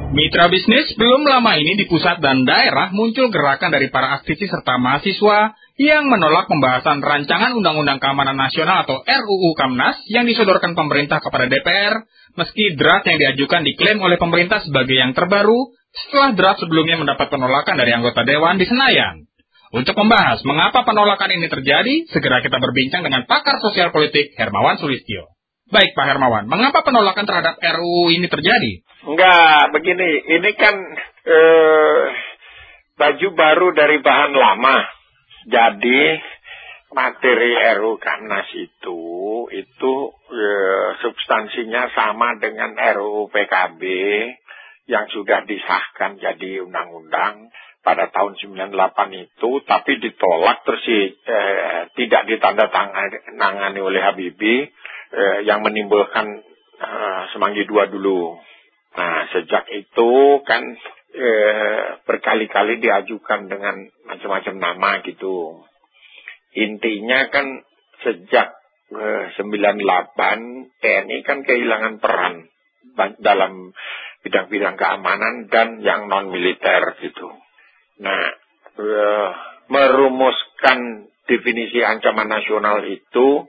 Mitra bisnis, belum lama ini di pusat dan daerah muncul gerakan dari para aktivis serta mahasiswa yang menolak pembahasan rancangan Undang-Undang Keamanan Nasional atau RUU Kamnas yang disodorkan pemerintah kepada DPR, meski draft yang diajukan diklaim oleh pemerintah sebagai yang terbaru setelah draft sebelumnya mendapat penolakan dari anggota Dewan di Senayan. Untuk membahas mengapa penolakan ini terjadi, segera kita berbincang dengan pakar sosial politik Hermawan Sulistyo. Baik Pak Hermawan, mengapa penolakan terhadap RUU ini terjadi? Enggak, begini, ini kan baju baru dari bahan lama. Jadi materi RUU Kamnas itu substansinya sama dengan RUU PKB yang sudah disahkan jadi undang-undang pada tahun 98 itu, tapi ditolak terus tidak ditandatangani oleh Habibie yang menimbulkan Semanggi II dulu. Nah, sejak itu kan berkali-kali diajukan dengan macam-macam nama gitu. Intinya kan sejak 98 TNI kan kehilangan peran dalam bidang-bidang keamanan dan yang non-militer gitu. Nah, merumuskan definisi ancaman nasional itu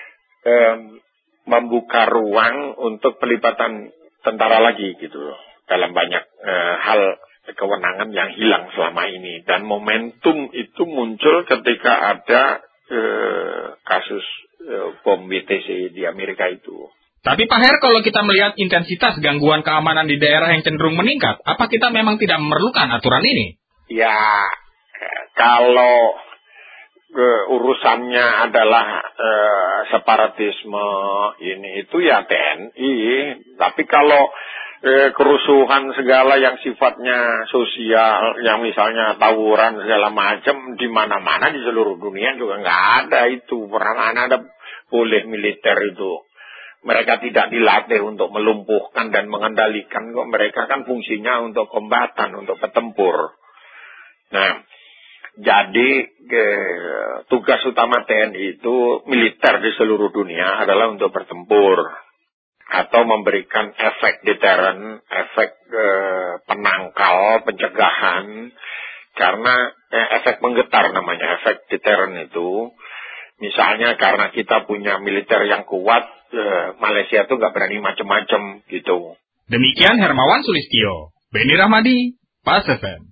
membuka ruang untuk pelibatan tentara lagi gitu loh, dalam banyak hal kewenangan yang hilang selama ini. Dan momentum itu muncul ketika ada kasus bom BTC di Amerika itu. Tapi Pak Her, kalau kita melihat intensitas gangguan keamanan di daerah yang cenderung meningkat, apa kita memang tidak memerlukan aturan ini? Ya, kalau urusannya adalah separatisme ini itu ya TNI. Tapi kalau kerusuhan segala yang sifatnya sosial, yang misalnya tawuran segala macam di mana-mana di seluruh dunia juga nggak ada itu. Pernah mana ada boleh militer itu. Mereka tidak dilatih untuk melumpuhkan dan mengendalikan kok. Mereka kan fungsinya untuk kombatan, untuk petempur. Nah, jadi tugas utama TNI itu militer di seluruh dunia adalah untuk bertempur atau memberikan efek deteren, efek penangkal, pencegahan, karena efek menggetar namanya, efek deteren itu. Misalnya karena kita punya militer yang kuat, Malaysia tuh nggak berani macam-macam gitu. Demikian Hermawan Sulistyo, Beni Rahmadi, Pas FM.